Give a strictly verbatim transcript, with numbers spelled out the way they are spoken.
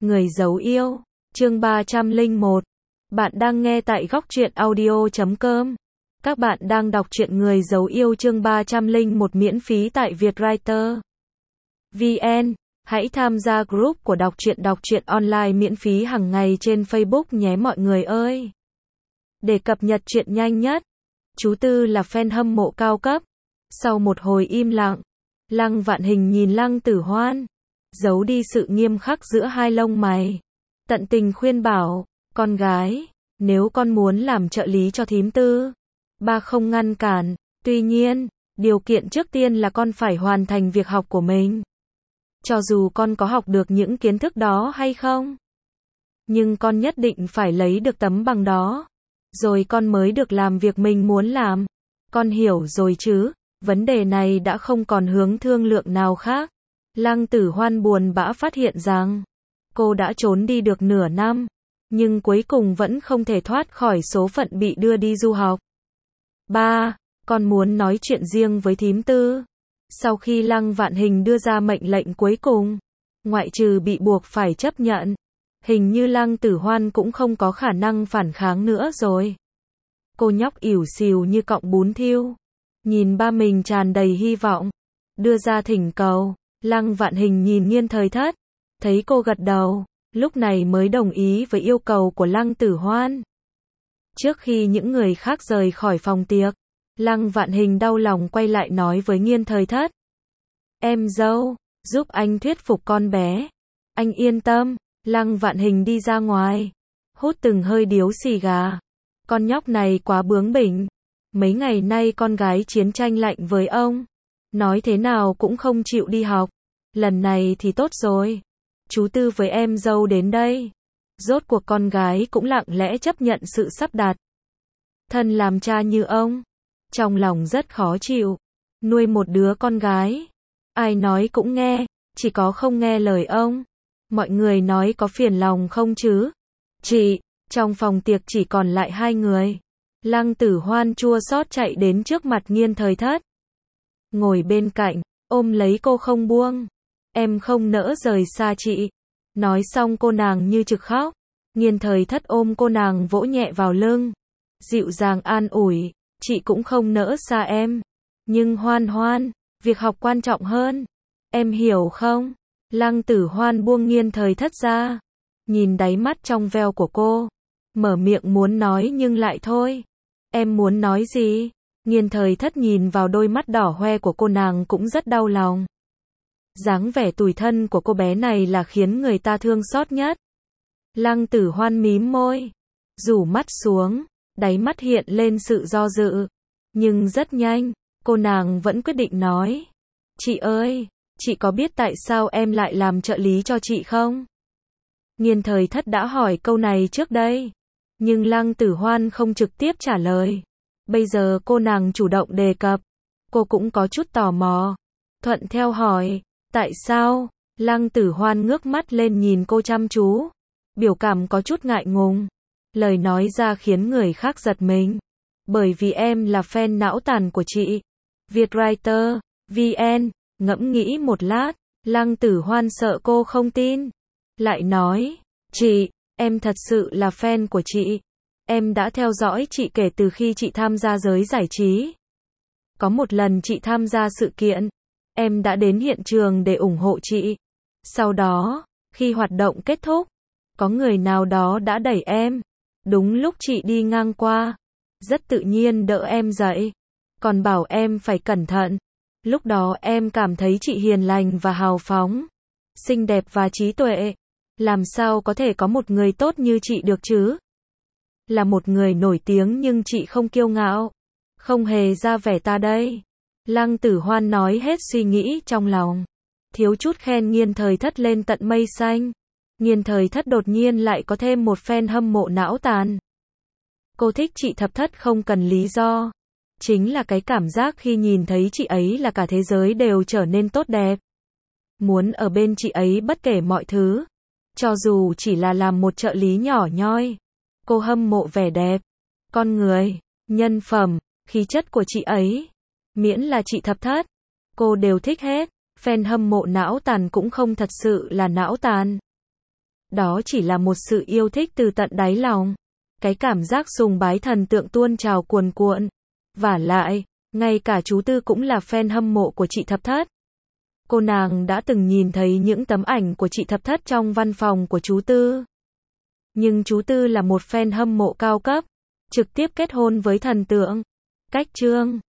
Người giấu yêu, chương ba trăm lẻ một. Bạn đang nghe tại góc truyện audio chấm com. Các bạn đang đọc truyện Người giấu yêu chương ba trăm lẻ một miễn phí tại Vietwriter. vê en. Hãy tham gia group của đọc truyện đọc truyện online miễn phí hàng ngày trên Facebook nhé mọi người ơi. Để cập nhật truyện nhanh nhất, chú Tư là fan hâm mộ cao cấp. Sau một hồi im lặng, Lăng Vạn Hình nhìn Lăng Tử Hoan, giấu đi sự nghiêm khắc giữa hai lông mày. Tận tình khuyên bảo, con gái, nếu con muốn làm trợ lý cho thím Tư, ba không ngăn cản, tuy nhiên, điều kiện trước tiên là con phải hoàn thành việc học của mình. Cho dù con có học được những kiến thức đó hay không, nhưng con nhất định phải lấy được tấm bằng đó, rồi con mới được làm việc mình muốn làm. Con hiểu rồi chứ, vấn đề này đã không còn hướng thương lượng nào khác. Lăng Tử Hoan buồn bã phát hiện rằng, cô đã trốn đi được nửa năm, nhưng cuối cùng vẫn không thể thoát khỏi số phận bị đưa đi du học. Ba, con muốn nói chuyện riêng với thím Tư. Sau khi Lăng Vạn Hình đưa ra mệnh lệnh cuối cùng, ngoại trừ bị buộc phải chấp nhận, hình như Lăng Tử Hoan cũng không có khả năng phản kháng nữa rồi. Cô nhóc ỉu xìu như cọng bún thiêu, nhìn ba mình tràn đầy hy vọng, đưa ra thỉnh cầu. Lăng Vạn Hình nhìn Nghiên Thời Thất, thấy cô gật đầu, lúc này mới đồng ý với yêu cầu của Lăng Tử Hoan. Trước khi những người khác rời khỏi phòng tiệc, Lăng Vạn Hình đau lòng quay lại nói với Nghiên Thời Thất. Em dâu, giúp anh thuyết phục con bé. Anh yên tâm. Lăng Vạn Hình đi ra ngoài, hút từng hơi điếu xì gà. Con nhóc này quá bướng bỉnh. Mấy ngày nay con gái chiến tranh lạnh với ông, nói thế nào cũng không chịu đi học. Lần này thì tốt rồi, chú Tư với em dâu đến đây. Rốt cuộc con gái cũng lặng lẽ chấp nhận sự sắp đặt. Thân làm cha như ông, trong lòng rất khó chịu. Nuôi một đứa con gái, ai nói cũng nghe, chỉ có không nghe lời ông. Mọi người nói có phiền lòng không chứ? Chị, trong phòng tiệc chỉ còn lại hai người. Lăng Tử Hoan chua xót chạy đến trước mặt Nghiên Thời Thất, ngồi bên cạnh, ôm lấy cô không buông. Em không nỡ rời xa chị. Nói xong cô nàng như trực khóc. Nghiên Thời Thất ôm cô nàng vỗ nhẹ vào lưng, dịu dàng an ủi, chị cũng không nỡ xa em. Nhưng Hoan Hoan, việc học quan trọng hơn. Em hiểu không? Lăng Tử Hoan buông Nghiên Thời Thất ra, nhìn đáy mắt trong veo của cô, mở miệng muốn nói nhưng lại thôi. Em muốn nói gì? Nghiên Thời Thất nhìn vào đôi mắt đỏ hoe của cô nàng cũng rất đau lòng. Dáng vẻ tủi thân của cô bé này là khiến người ta thương xót nhất. Lăng Tử Hoan mím môi, rủ mắt xuống, đáy mắt hiện lên sự do dự. Nhưng rất nhanh, cô nàng vẫn quyết định nói. Chị ơi, chị có biết tại sao em lại làm trợ lý cho chị không? Nghiên Thời Thất đã hỏi câu này trước đây, nhưng Lăng Tử Hoan không trực tiếp trả lời. Bây giờ cô nàng chủ động đề cập, cô cũng có chút tò mò, thuận theo hỏi, tại sao? Lăng Tử Hoan ngước mắt lên nhìn cô chăm chú, biểu cảm có chút ngại ngùng. Lời nói ra khiến người khác giật mình. Bởi vì em là fan não tàn của chị. Vietwriter, vê en, ngẫm nghĩ một lát, Lăng Tử Hoan sợ cô không tin. Lại nói, chị, em thật sự là fan của chị. Em đã theo dõi chị kể từ khi chị tham gia giới giải trí. Có một lần chị tham gia sự kiện, em đã đến hiện trường để ủng hộ chị. Sau đó, khi hoạt động kết thúc, có người nào đó đã đẩy em. Đúng lúc chị đi ngang qua, rất tự nhiên đỡ em dậy, còn bảo em phải cẩn thận. Lúc đó em cảm thấy chị hiền lành và hào phóng, xinh đẹp và trí tuệ. Làm sao có thể có một người tốt như chị được chứ? Là một người nổi tiếng nhưng chị không kiêu ngạo, không hề ra vẻ ta đây. Lăng Tử Hoan nói hết suy nghĩ trong lòng, thiếu chút khen Nghiên Thời Thất lên tận mây xanh. Nghiên Thời Thất đột nhiên lại có thêm một fan hâm mộ não tàn. Cô thích chị Thập Thất không cần lý do, chính là cái cảm giác khi nhìn thấy chị ấy là cả thế giới đều trở nên tốt đẹp. Muốn ở bên chị ấy bất kể mọi thứ, cho dù chỉ là làm một trợ lý nhỏ nhoi. Cô hâm mộ vẻ đẹp, con người, nhân phẩm, khí chất của chị ấy. Miễn là chị Thập Thất, cô đều thích hết. Fan hâm mộ não tàn cũng không thật sự là não tàn. Đó chỉ là một sự yêu thích từ tận đáy lòng. Cái cảm giác sùng bái thần tượng tuôn trào cuồn cuộn. Vả lại, ngay cả chú Tư cũng là fan hâm mộ của chị Thập Thất. Cô nàng đã từng nhìn thấy những tấm ảnh của chị Thập Thất trong văn phòng của chú Tư. Nhưng chú Tư là một fan hâm mộ cao cấp, trực tiếp kết hôn với thần tượng. Cách chương